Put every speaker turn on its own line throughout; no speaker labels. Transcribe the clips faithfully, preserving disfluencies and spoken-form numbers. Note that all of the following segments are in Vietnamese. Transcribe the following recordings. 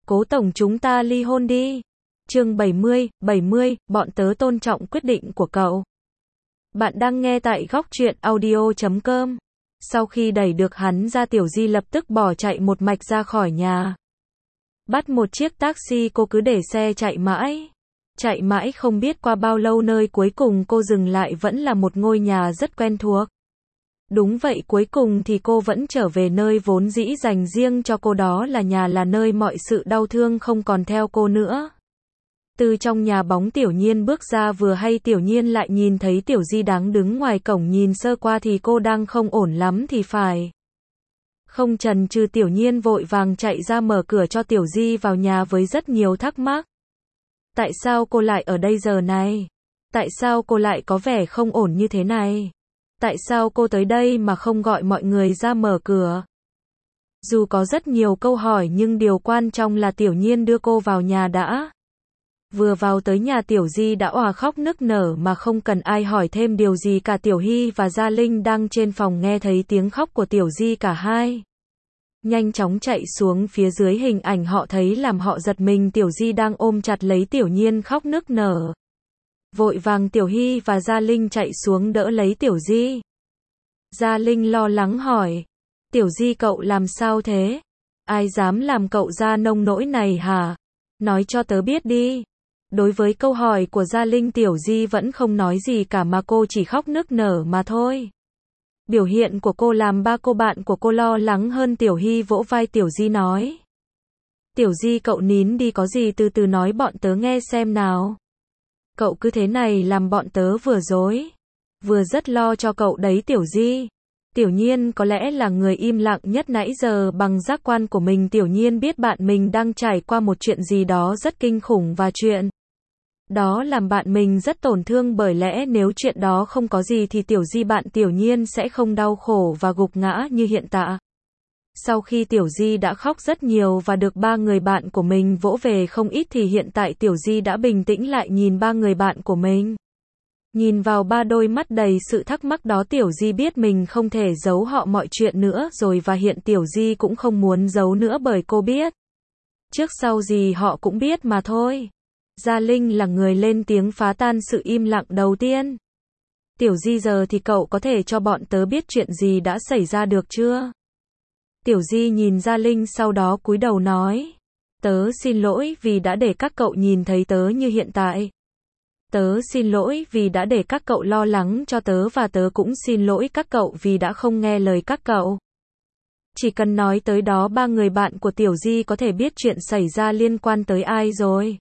Cố tổng chúng ta ly hôn đi. Chương bảy mươi, bảy mươi, bọn tớ tôn trọng quyết định của cậu. Bạn đang nghe tại góc truyện audio chấm com. Sau khi đẩy được hắn ra, Tiểu Di lập tức bỏ chạy một mạch ra khỏi nhà. Bắt một chiếc taxi, cô cứ để xe chạy mãi. Chạy mãi không biết qua bao lâu, nơi cuối cùng cô dừng lại vẫn là một ngôi nhà rất quen thuộc. Đúng vậy, cuối cùng thì cô vẫn trở về nơi vốn dĩ dành riêng cho cô, đó là nhà, là nơi mọi sự đau thương không còn theo cô nữa. Từ trong nhà bóng Tiểu Nhiên bước ra, vừa hay Tiểu Nhiên lại nhìn thấy Tiểu Di đang đứng ngoài cổng, nhìn sơ qua thì cô đang không ổn lắm thì phải. Không chần chừ, Tiểu Nhiên vội vàng chạy ra mở cửa cho Tiểu Di vào nhà với rất nhiều thắc mắc. Tại sao cô lại ở đây giờ này? Tại sao cô lại có vẻ không ổn như thế này? Tại sao cô tới đây mà không gọi mọi người ra mở cửa? Dù có rất nhiều câu hỏi nhưng điều quan trọng là Tiểu Nhiên đưa cô vào nhà đã. Vừa vào tới nhà, Tiểu Di đã òa khóc nức nở mà không cần ai hỏi thêm điều gì cả. Tiểu Hy và Gia Linh đang trên phòng nghe thấy tiếng khóc của Tiểu Di, cả hai nhanh chóng chạy xuống phía dưới. Hình ảnh họ thấy làm họ giật mình, Tiểu Di đang ôm chặt lấy Tiểu Nhiên khóc nức nở. Vội vàng Tiểu Hy và Gia Linh chạy xuống đỡ lấy Tiểu Di. Gia Linh lo lắng hỏi, Tiểu Di cậu làm sao thế? Ai dám làm cậu ra nông nỗi này hả? Nói cho tớ biết đi. Đối với câu hỏi của Gia Linh, Tiểu Di vẫn không nói gì cả mà cô chỉ khóc nức nở mà thôi. Biểu hiện của cô làm ba cô bạn của cô lo lắng hơn. Tiểu Hy vỗ vai Tiểu Di nói, Tiểu Di cậu nín đi, có gì từ từ nói bọn tớ nghe xem nào. Cậu cứ thế này làm bọn tớ vừa dối, vừa rất lo cho cậu đấy Tiểu Di. Tiểu Nhiên có lẽ là người im lặng nhất nãy giờ. Bằng giác quan của mình, Tiểu Nhiên biết bạn mình đang trải qua một chuyện gì đó rất kinh khủng, và chuyện đó làm bạn mình rất tổn thương. Bởi lẽ nếu chuyện đó không có gì thì Tiểu Di bạn Tiểu Nhiên sẽ không đau khổ và gục ngã như hiện tại. Sau khi Tiểu Di đã khóc rất nhiều và được ba người bạn của mình vỗ về không ít thì hiện tại Tiểu Di đã bình tĩnh lại, nhìn ba người bạn của mình. Nhìn vào ba đôi mắt đầy sự thắc mắc đó, Tiểu Di biết mình không thể giấu họ mọi chuyện nữa rồi, và hiện Tiểu Di cũng không muốn giấu nữa bởi cô biết. Trước sau gì họ cũng biết mà thôi. Gia Linh là người lên tiếng phá tan sự im lặng đầu tiên. Tiểu Di, giờ thì cậu có thể cho bọn tớ biết chuyện gì đã xảy ra được chưa? Tiểu Di nhìn Gia Linh sau đó cúi đầu nói, tớ xin lỗi vì đã để các cậu nhìn thấy tớ như hiện tại. Tớ xin lỗi vì đã để các cậu lo lắng cho tớ, và tớ cũng xin lỗi các cậu vì đã không nghe lời các cậu. Chỉ cần nói tới đó, ba người bạn của Tiểu Di có thể biết chuyện xảy ra liên quan tới ai rồi.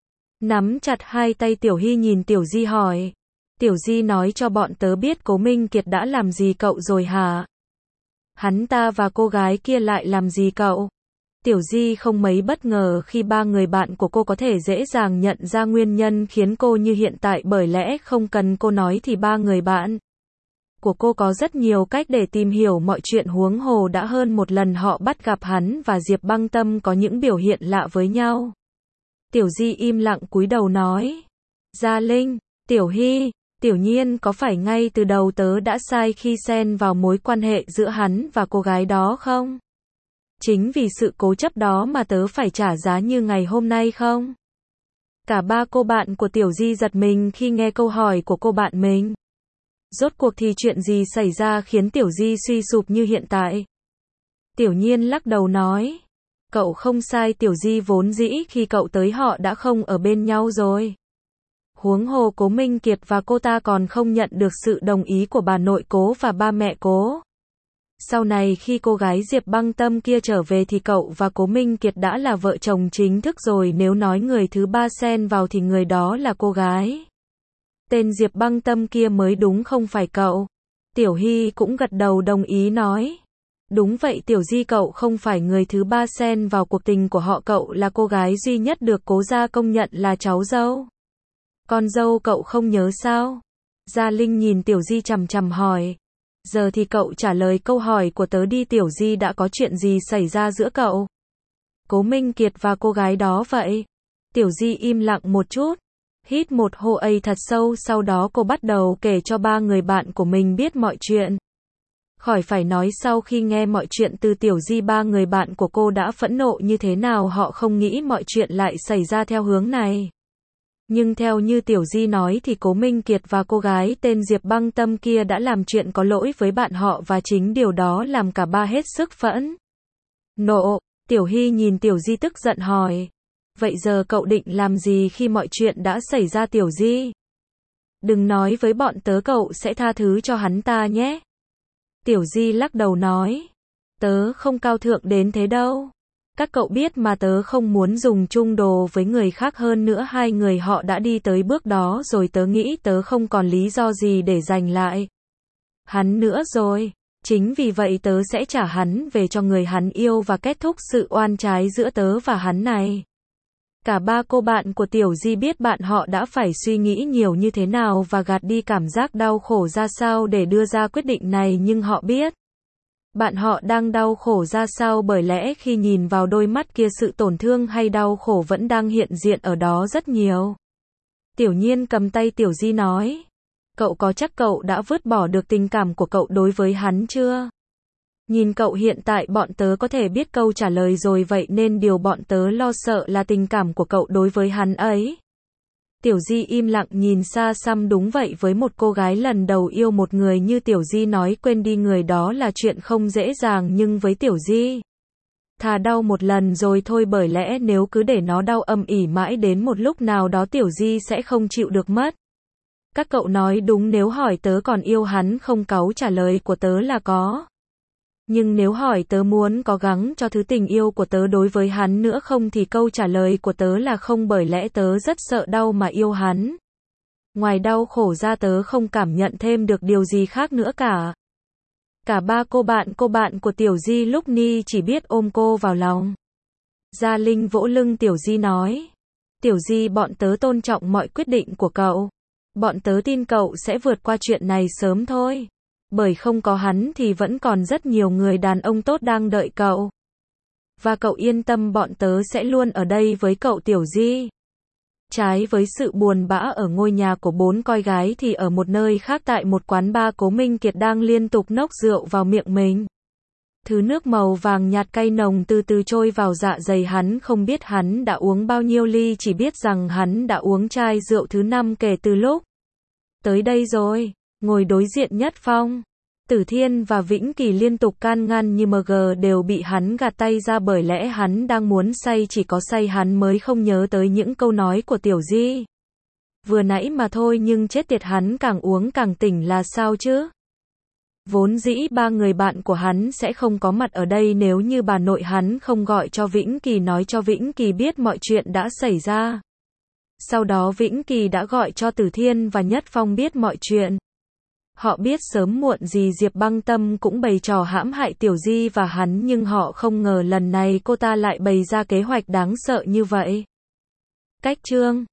Nắm chặt hai tay, Tiểu Hy nhìn Tiểu Di hỏi, Tiểu Di nói cho bọn tớ biết Cố Minh Kiệt đã làm gì cậu rồi hả? Hắn ta và cô gái kia lại làm gì cậu? Tiểu Di không mấy bất ngờ khi ba người bạn của cô có thể dễ dàng nhận ra nguyên nhân khiến cô như hiện tại, bởi lẽ không cần cô nói thì ba người bạn của cô có rất nhiều cách để tìm hiểu mọi chuyện, huống hồ đã hơn một lần họ bắt gặp hắn và Diệp Băng Tâm có những biểu hiện lạ với nhau. Tiểu Di im lặng cúi đầu nói, Gia Linh, Tiểu Hy, Tiểu Nhiên, có phải ngay từ đầu tớ đã sai khi xen vào mối quan hệ giữa hắn và cô gái đó không? Chính vì sự cố chấp đó mà tớ phải trả giá như ngày hôm nay không? Cả ba cô bạn của Tiểu Di giật mình khi nghe câu hỏi của cô bạn mình. Rốt cuộc thì chuyện gì xảy ra khiến Tiểu Di suy sụp như hiện tại? Tiểu Nhiên lắc đầu nói, cậu không sai Tiểu Di, vốn dĩ khi cậu tới họ đã không ở bên nhau rồi. Huống hồ Cố Minh Kiệt và cô ta còn không nhận được sự đồng ý của bà nội Cố và ba mẹ Cố. Sau này khi cô gái Diệp Băng Tâm kia trở về thì cậu và Cố Minh Kiệt đã là vợ chồng chính thức rồi. Nếu nói người thứ ba xen vào thì người đó là cô gái tên Diệp Băng Tâm kia mới đúng, không phải cậu. Tiểu Hy cũng gật đầu đồng ý nói, đúng vậy Tiểu Di, cậu không phải người thứ ba xen vào cuộc tình của họ, cậu là cô gái duy nhất được Cố gia công nhận là cháu dâu. Con dâu cậu không nhớ sao? Gia Linh nhìn Tiểu Di chằm chằm hỏi, giờ thì cậu trả lời câu hỏi của tớ đi Tiểu Di, đã có chuyện gì xảy ra giữa cậu, Cố Minh Kiệt và cô gái đó vậy? Tiểu Di im lặng một chút, hít một hơi thật sâu, sau đó cô bắt đầu kể cho ba người bạn của mình biết mọi chuyện. Khỏi phải nói sau khi nghe mọi chuyện từ Tiểu Di, ba người bạn của cô đã phẫn nộ như thế nào, họ không nghĩ mọi chuyện lại xảy ra theo hướng này. Nhưng theo như Tiểu Di nói thì Cố Minh Kiệt và cô gái tên Diệp Băng Tâm kia đã làm chuyện có lỗi với bạn họ và chính điều đó làm cả ba hết sức phẫn nộ. Tiểu Hy nhìn Tiểu Di tức giận hỏi. Vậy giờ cậu định làm gì khi mọi chuyện đã xảy ra Tiểu Di? Đừng nói với bọn tớ cậu sẽ tha thứ cho hắn ta nhé. Tiểu Di lắc đầu nói. Tớ không cao thượng đến thế đâu. Các cậu biết mà, tớ không muốn dùng chung đồ với người khác, hơn nữa hai người họ đã đi tới bước đó rồi, tớ nghĩ tớ không còn lý do gì để giành lại hắn nữa rồi. Chính vì vậy tớ sẽ trả hắn về cho người hắn yêu và kết thúc sự oan trái giữa tớ và hắn này. Cả ba cô bạn của Tiểu Di biết bạn họ đã phải suy nghĩ nhiều như thế nào và gạt đi cảm giác đau khổ ra sao để đưa ra quyết định này, nhưng họ biết bạn họ đang đau khổ ra sao, bởi lẽ khi nhìn vào đôi mắt kia, sự tổn thương hay đau khổ vẫn đang hiện diện ở đó rất nhiều. Tiểu Nhiên cầm tay Tiểu Di nói. Cậu có chắc cậu đã vứt bỏ được tình cảm của cậu đối với hắn chưa? Nhìn cậu hiện tại, bọn tớ có thể biết câu trả lời rồi, vậy nên điều bọn tớ lo sợ là tình cảm của cậu đối với hắn ấy. Tiểu Di im lặng nhìn xa xăm. Đúng vậy, với một cô gái lần đầu yêu một người như Tiểu Di nói quên đi người đó là chuyện không dễ dàng, nhưng với Tiểu Di, thà đau một lần rồi thôi, bởi lẽ nếu cứ để nó đau âm ỉ mãi đến một lúc nào đó Tiểu Di sẽ không chịu được mất. Các cậu nói đúng, nếu hỏi tớ còn yêu hắn không, câu trả lời của tớ là có. Nhưng nếu hỏi tớ muốn cố gắng cho thứ tình yêu của tớ đối với hắn nữa không, thì câu trả lời của tớ là không, bởi lẽ tớ rất sợ đau mà yêu hắn. Ngoài đau khổ ra tớ không cảm nhận thêm được điều gì khác nữa cả. Cả ba cô bạn cô bạn của Tiểu Di lúc ni chỉ biết ôm cô vào lòng. Gia Linh vỗ lưng Tiểu Di nói. Tiểu Di, bọn tớ tôn trọng mọi quyết định của cậu. Bọn tớ tin cậu sẽ vượt qua chuyện này sớm thôi. Bởi không có hắn thì vẫn còn rất nhiều người đàn ông tốt đang đợi cậu. Và cậu yên tâm, bọn tớ sẽ luôn ở đây với cậu Tiểu Di. Trái với sự buồn bã ở ngôi nhà của bốn cô gái thì ở một nơi khác, tại một quán bar, Cố Minh Kiệt đang liên tục nốc rượu vào miệng mình. Thứ nước màu vàng nhạt cay nồng từ từ trôi vào dạ dày hắn, không biết hắn đã uống bao nhiêu ly, chỉ biết rằng hắn đã uống chai rượu thứ năm kể từ lúc tới đây rồi. Ngồi đối diện Nhất Phong, Tử Thiên và Vĩnh Kỳ liên tục can ngăn nhưng mg đều bị hắn gạt tay ra, bởi lẽ hắn đang muốn say, chỉ có say hắn mới không nhớ tới những câu nói của Tiểu Di vừa nãy mà thôi, nhưng chết tiệt, hắn càng uống càng tỉnh là sao chứ? Vốn dĩ ba người bạn của hắn sẽ không có mặt ở đây nếu như bà nội hắn không gọi cho Vĩnh Kỳ, nói cho Vĩnh Kỳ biết mọi chuyện đã xảy ra. Sau đó Vĩnh Kỳ đã gọi cho Tử Thiên và Nhất Phong biết mọi chuyện. Họ biết sớm muộn gì Diệp Băng Tâm cũng bày trò hãm hại Tiểu Di và hắn, nhưng họ không ngờ lần này cô ta lại bày ra kế hoạch đáng sợ như vậy. Cách chương